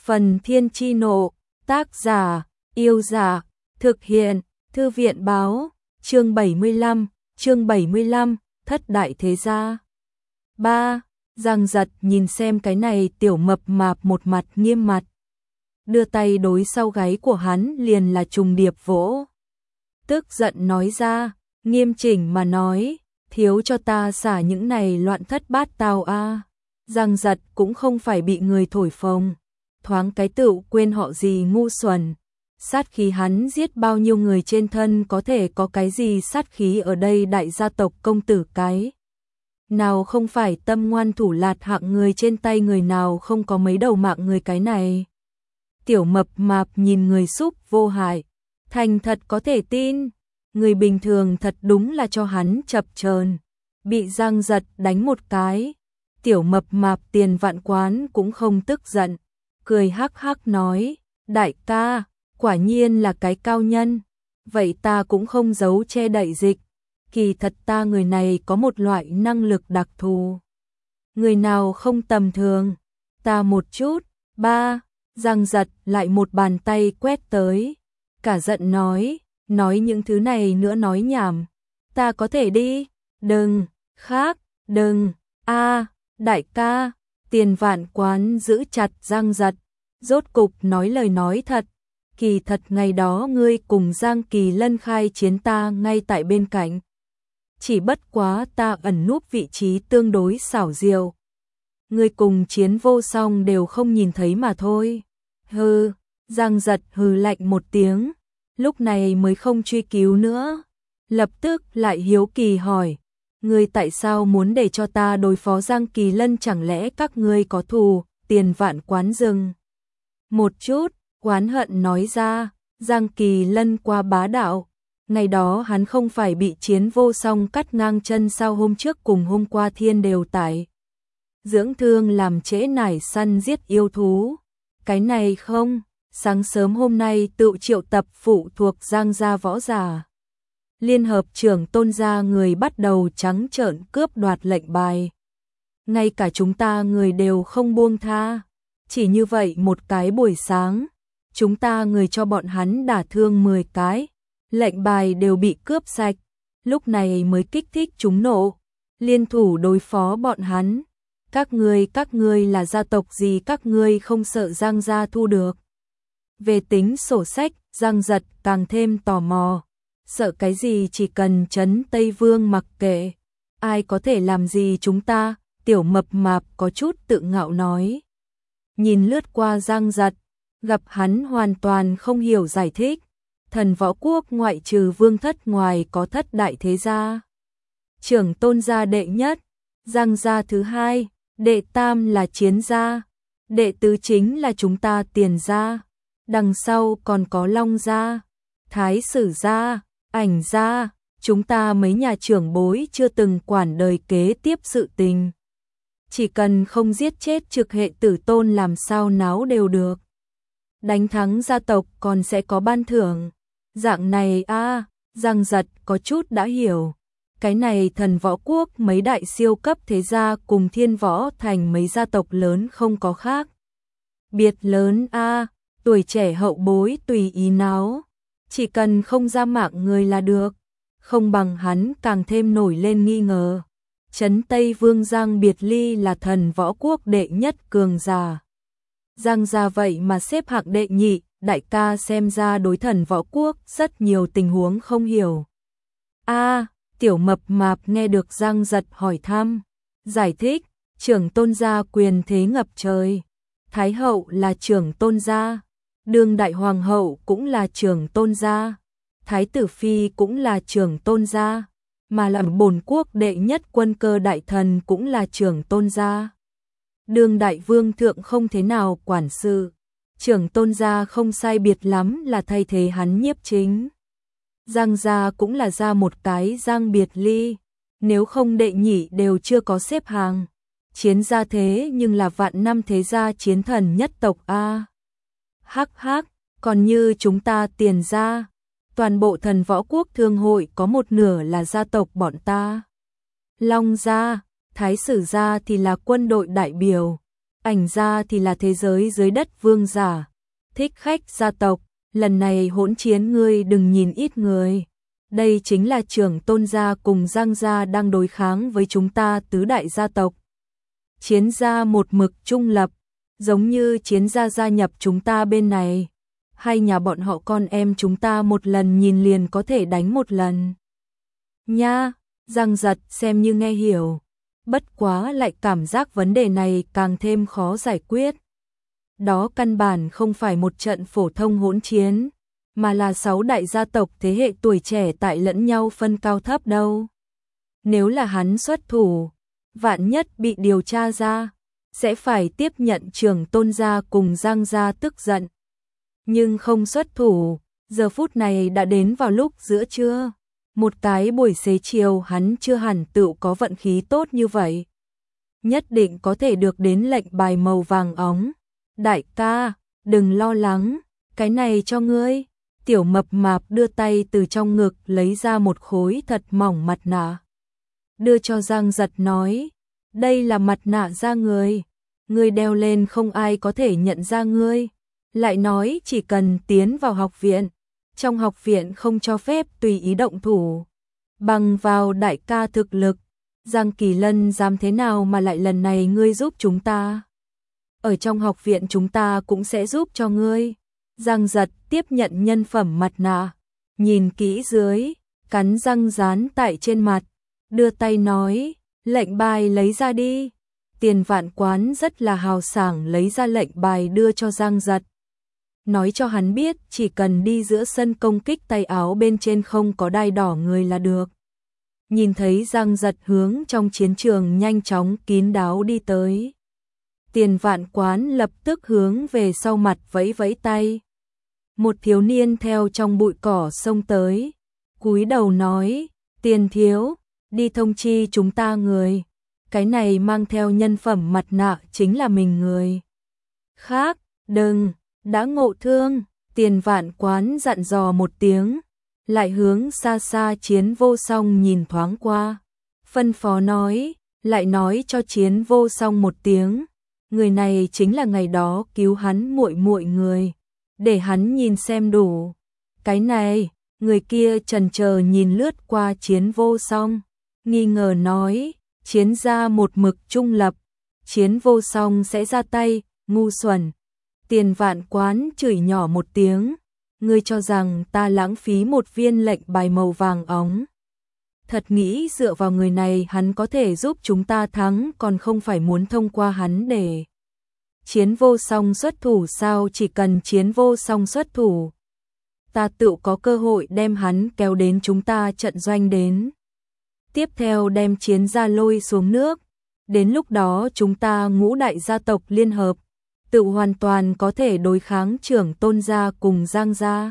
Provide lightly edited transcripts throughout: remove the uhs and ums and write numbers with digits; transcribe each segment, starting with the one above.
Phần Thiên Chi Nộ, tác giả, Yêu Giả, thực hiện, Thư viện Báo, chương 75, Thất Đại Thế Gia. 3. Giang Giật nhìn xem cái này tiểu mập mạp một mặt nghiêm mặt. Đưa tay đối sau gáy của hắn liền là trùng điệp vỗ. Tức giận nói ra, nghiêm chỉnh mà nói, thiếu cho ta xả những này loạn thất bát tao a. Giang Giật cũng không phải bị người thổi phồng, thoáng cái tựu quên họ gì ngu xuẩn. Sát khí hắn giết bao nhiêu người trên thân có thể có cái gì sát khí ở đây đại gia tộc công tử cái. Nào không phải tâm ngoan thủ lạt hạng người trên tay người nào không có mấy đầu mạng người cái này. Tiểu mập mạp nhìn người xúc vô hại, thành thật có thể tin, người bình thường thật đúng là cho hắn chập chờn. Bị Giang Giật đánh một cái, tiểu mập mạp Tiền Vạn Quán cũng không tức giận, cười hắc hắc nói, đại ca, quả nhiên là cái cao nhân, vậy ta cũng không giấu che đậy dịch, kỳ thật ta người này có một loại năng lực đặc thù. Người nào không tầm thường, ta một chút. 3. Giang Giật lại một bàn tay quét tới, cả giận nói những thứ này nữa nói nhảm, ta có thể đi, đừng, khác, đừng, đại ca. Tiền Vạn Quán giữ chặt Giang Giật, rốt cục nói lời nói thật, kỳ thật ngày đó ngươi cùng Giang Kỳ Lân khai chiến ta ngay tại bên cạnh. Chỉ bất quá ta ẩn núp vị trí tương đối xảo diệu. Ngươi cùng chiến vô song đều không nhìn thấy mà thôi. Hừ, Giang Giật hừ lạnh một tiếng, lúc này mới không truy cứu nữa. Lập tức lại hiếu kỳ hỏi, ngươi tại sao muốn để cho ta đối phó Giang Kỳ Lân, chẳng lẽ các ngươi có thù? Tiền Vạn Quán dừng một chút, oán hận nói ra, Giang Kỳ Lân quá bá đạo. Ngày đó hắn không phải bị chiến vô song cắt ngang chân sao, hôm trước cùng hôm qua thiên đều tại dưỡng thương làm trễ nải săn giết yêu thú. Cái này không, sáng sớm hôm nay tự triệu tập phụ thuộc Giang gia võ giả. Liên hợp trưởng Tôn gia người bắt đầu trắng trợn cướp đoạt lệnh bài. Ngay cả chúng ta người đều không buông tha. Chỉ như vậy một cái buổi sáng, chúng ta người cho bọn hắn đả thương 10 cái. Lệnh bài đều bị cướp sạch, lúc này mới kích thích chúng nộ, liên thủ đối phó bọn hắn. Các ngươi là gia tộc gì, các ngươi không sợ Giang gia thu được? Về tính sổ sách, Giang Giật càng thêm tò mò, sợ cái gì, chỉ cần trấn Tây Vương mặc kệ, ai có thể làm gì chúng ta? Tiểu mập mạp có chút tự ngạo nói. Nhìn lướt qua Giang Giật, gặp hắn hoàn toàn không hiểu giải thích. Thần võ quốc ngoại trừ Vương thất ngoài có thất đại thế gia. Trưởng Tôn gia đệ nhất, Giang gia thứ hai, đệ tam là Chiến gia, đệ tứ chính là chúng ta Tiền gia, đằng sau còn có Long gia, Thái Sử gia, Ảnh gia, chúng ta mấy nhà trưởng bối chưa từng quản đời kế tiếp sự tình. Chỉ cần không giết chết trực hệ tử tôn làm sao náo đều được. Đánh thắng gia tộc còn sẽ có ban thưởng. Dạng này Giang Giật có chút đã hiểu. Cái này thần võ quốc mấy đại siêu cấp thế gia cùng Thiên Võ Thành mấy gia tộc lớn không có khác biệt lớn tuổi trẻ hậu bối tùy ý náo, chỉ cần không ra mạng người là được. Không bằng hắn càng thêm nổi lên nghi ngờ. Trấn Tây Vương Giang Biệt Ly là thần võ quốc đệ nhất cường giả, Giang gia vậy mà xếp hạng đệ nhị. Đại ca xem ra đối thần võ quốc rất nhiều tình huống không hiểu. Tiểu mập mạp nghe được Giang Giật hỏi thăm, giải thích, trưởng Tôn gia quyền thế ngập trời. Thái hậu là trưởng Tôn gia, đương đại hoàng hậu cũng là trưởng Tôn gia, thái tử phi cũng là trưởng Tôn gia, mà làm bổn quốc đệ nhất quân cơ đại thần cũng là trưởng Tôn gia. Đương đại vương thượng không thế nào quản sự, trưởng Tôn gia không sai biệt lắm là thay thế hắn nhiếp chính. Giang gia cũng là ra một cái Giang Biệt Ly, nếu không đệ nhị đều chưa có xếp hàng. Chiến gia thế nhưng là vạn năm thế gia chiến thần nhất tộc hắc, còn như chúng ta Tiền gia, toàn bộ thần võ quốc thương hội có một nửa là gia tộc bọn ta. Long gia, Thái Sử gia thì là quân đội đại biểu, Ảnh gia thì là thế giới dưới đất vương giả, thích khách gia tộc, lần này hỗn chiến ngươi đừng nhìn ít người. Đây chính là trưởng tôn gia cùng Giang gia đang đối kháng với chúng ta tứ đại gia tộc. Chiến gia một mực trung lập, giống như chiến gia gia nhập chúng ta bên này. Hay nhà bọn họ con em chúng ta một lần nhìn liền có thể đánh một lần. Nha, Giang Giật xem như nghe hiểu. Bất quá lại cảm giác vấn đề này càng thêm khó giải quyết. Đó căn bản không phải một trận phổ thông hỗn chiến, mà là 6 đại gia tộc thế hệ tuổi trẻ tại lẫn nhau phân cao thấp đâu. Nếu là hắn xuất thủ, vạn nhất bị điều tra ra, sẽ phải tiếp nhận trưởng tôn gia cùng Giang gia tức giận. Nhưng không xuất thủ, giờ phút này đã đến vào lúc giữa trưa. Một cái buổi xế chiều hắn chưa hẳn tự có vận khí tốt như vậy. Nhất định có thể được đến lệnh bài màu vàng óng. Đại ca, đừng lo lắng, cái này cho ngươi. Tiểu mập mạp đưa tay từ trong ngực lấy ra một khối thật mỏng mặt nạ. Đưa cho Giang Giật nói, đây là mặt nạ da người. Ngươi đeo lên không ai có thể nhận ra ngươi. Lại nói chỉ cần tiến vào học viện, trong học viện không cho phép tùy ý động thủ. Bằng vào đại ca thực lực, Giang Kỳ Lân dám thế nào mà lại lần này ngươi giúp chúng ta. Ở trong học viện chúng ta cũng sẽ giúp cho ngươi. Giang Giật tiếp nhận nhân phẩm mặt nạ, nhìn kỹ dưới, cắn răng dán tại trên mặt, đưa tay nói, lệnh bài lấy ra đi. Tiền Vạn Quán rất là hào sảng lấy ra lệnh bài đưa cho Giang Giật. Nói cho hắn biết chỉ cần đi giữa sân công kích tay áo bên trên không có đai đỏ người là được. Nhìn thấy Giang Giật hướng trong chiến trường nhanh chóng kín đáo đi tới. Tiền Vạn Quán lập tức hướng về sau mặt vẫy vẫy tay. Một thiếu niên theo trong bụi cỏ xông tới, cúi đầu nói, Tiền thiếu, đi thông chi chúng ta người. Cái này mang theo nhân phẩm mặt nạ chính là mình người. Khác, đừng, đã ngộ thương, Tiền Vạn Quán dặn dò một tiếng, lại hướng xa xa Chiến Vô Song nhìn thoáng qua. Phân phó nói, lại nói cho Chiến Vô Song một tiếng, người này chính là ngày đó cứu hắn muội muội người, để hắn nhìn xem đủ. Cái này, người kia chần chờ nhìn lướt qua Chiến Vô Song, nghi ngờ nói, Chiến gia một mực trung lập, Chiến Vô Song sẽ ra tay, ngu xuẩn. Tiền Vạn Quán chửi nhỏ một tiếng, ngươi cho rằng ta lãng phí một viên lệnh bài màu vàng óng. Thật nghĩ dựa vào người này hắn có thể giúp chúng ta thắng còn không phải muốn thông qua hắn để Chiến Vô Song xuất thủ sao? Chỉ cần Chiến Vô Song xuất thủ, ta tự có cơ hội đem hắn kéo đến chúng ta trận doanh đến. Tiếp theo đem Chiến gia lôi xuống nước, đến lúc đó chúng ta ngũ đại gia tộc liên hợp, tự hoàn toàn có thể đối kháng trưởng tôn gia cùng Giang gia.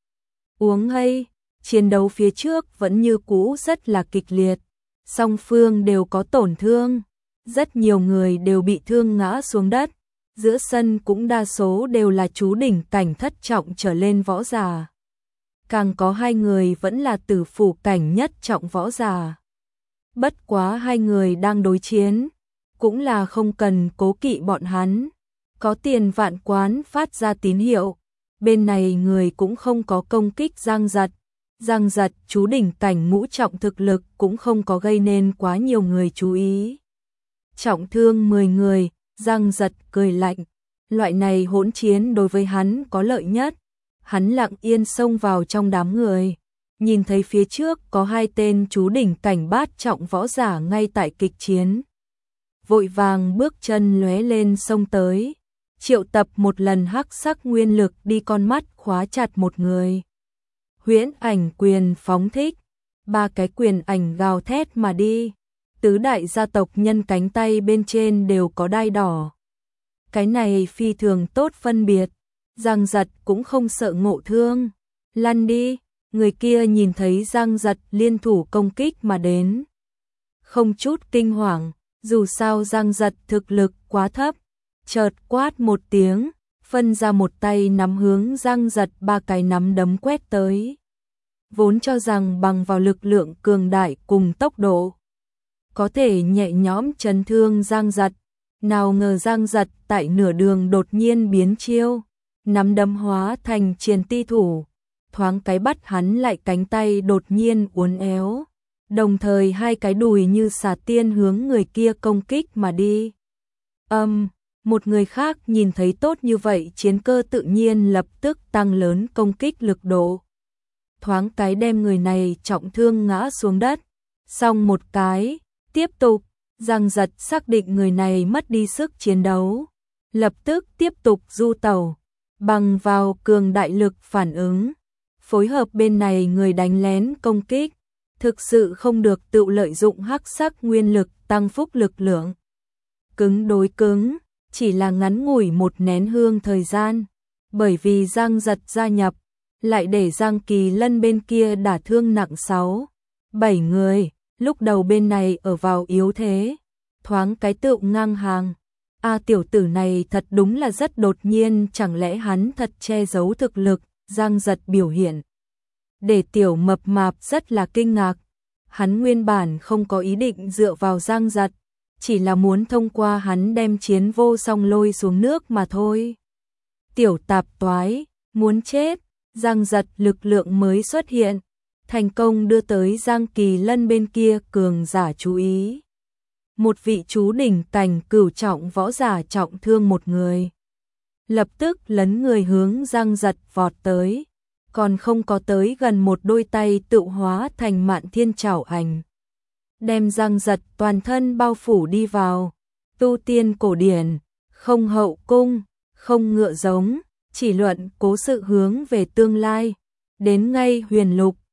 Uống hay, chiến đấu phía trước vẫn như cũ rất là kịch liệt, song phương đều có tổn thương, rất nhiều người đều bị thương ngã xuống đất, giữa sân cũng đa số đều là chú đỉnh cảnh thất trọng trở lên võ giả. Càng có 2 người vẫn là tử phủ cảnh nhất trọng võ giả. Bất quá 2 người đang đối chiến, cũng là không cần cố kỵ bọn hắn. Có Tiền Vạn Quán phát ra tín hiệu, bên này người cũng không có công kích Giang Giật. Giang Giật chú đỉnh cảnh ngũ trọng thực lực cũng không có gây nên quá nhiều người chú ý. Trọng thương 10 người, Giang Giật cười lạnh. Loại này hỗn chiến đối với hắn có lợi nhất. Hắn lặng yên xông vào trong đám người, nhìn thấy phía trước có 2 tên chú đỉnh cảnh bát trọng võ giả ngay tại kịch chiến. Vội vàng bước chân lóe lên xông tới, triệu tập một lần hắc sắc nguyên lực đi con mắt khóa chặt một người. Huyễn ảnh quyền phóng thích, 3 cái quyền ảnh gào thét mà đi. Tứ đại gia tộc nhân cánh tay bên trên đều có đai đỏ. Cái này phi thường tốt phân biệt. Giang Giật cũng không sợ ngộ thương. Lăn đi, người kia nhìn thấy Giang Giật liên thủ công kích mà đến. Không chút kinh hoàng, dù sao Giang Giật thực lực quá thấp. Chợt quát một tiếng, phân ra một tay nắm hướng Giang Giật 3 cái nắm đấm quét tới. Vốn cho rằng bằng vào lực lượng cường đại cùng tốc độ, có thể nhẹ nhõm chấn thương Giang Giật. Nào ngờ Giang Giật tại nửa đường đột nhiên biến chiêu, nắm đấm hóa thành triền ti thủ, thoáng cái bắt hắn lại cánh tay đột nhiên uốn éo, đồng thời hai cái đùi như xà tiên hướng người kia công kích mà đi. Một người khác nhìn thấy tốt như vậy, chiến cơ tự nhiên lập tức tăng lớn công kích lực độ, thoáng cái đem người này trọng thương ngã xuống đất. Xong một cái, tiếp tục, Giang Giật xác định người này mất đi sức chiến đấu, lập tức tiếp tục du tẩu, bằng vào cường đại lực phản ứng, phối hợp bên này người đánh lén công kích, thực sự không được tự lợi dụng hắc sắc nguyên lực tăng phúc lực lượng. Cứng đối cứng, chỉ là ngắn ngủi một nén hương thời gian, bởi vì Giang Giật gia nhập, lại để Giang Kỳ Lân bên kia đả thương nặng 6-7 người, lúc đầu bên này ở vào yếu thế, thoáng cái tựu ngang hàng. Tiểu tử này thật đúng là rất đột nhiên, chẳng lẽ hắn thật che giấu thực lực? Giang Giật biểu hiện để tiểu mập mạp rất là kinh ngạc. Hắn nguyên bản không có ý định dựa vào Giang Giật, chỉ là muốn thông qua hắn đem Chiến Vô Song lôi xuống nước mà thôi. Tiểu tạp toái, muốn chết. Giang Giật lực lượng mới xuất hiện, thành công đưa tới Giang Kỳ Lân bên kia cường giả chú ý. Một vị chú đỉnh cảnh cửu trọng võ giả trọng thương một người, lập tức lấn người hướng Giang Giật vọt tới, còn không có tới gần, một đôi tay tự hóa thành Mạn Thiên Trảo Ảnh, đem Giang Giật toàn thân bao phủ đi vào. Tu tiên cổ điển, không hậu cung, không ngựa giống, chỉ luận cố sự hướng về tương lai, đến ngay huyền lục,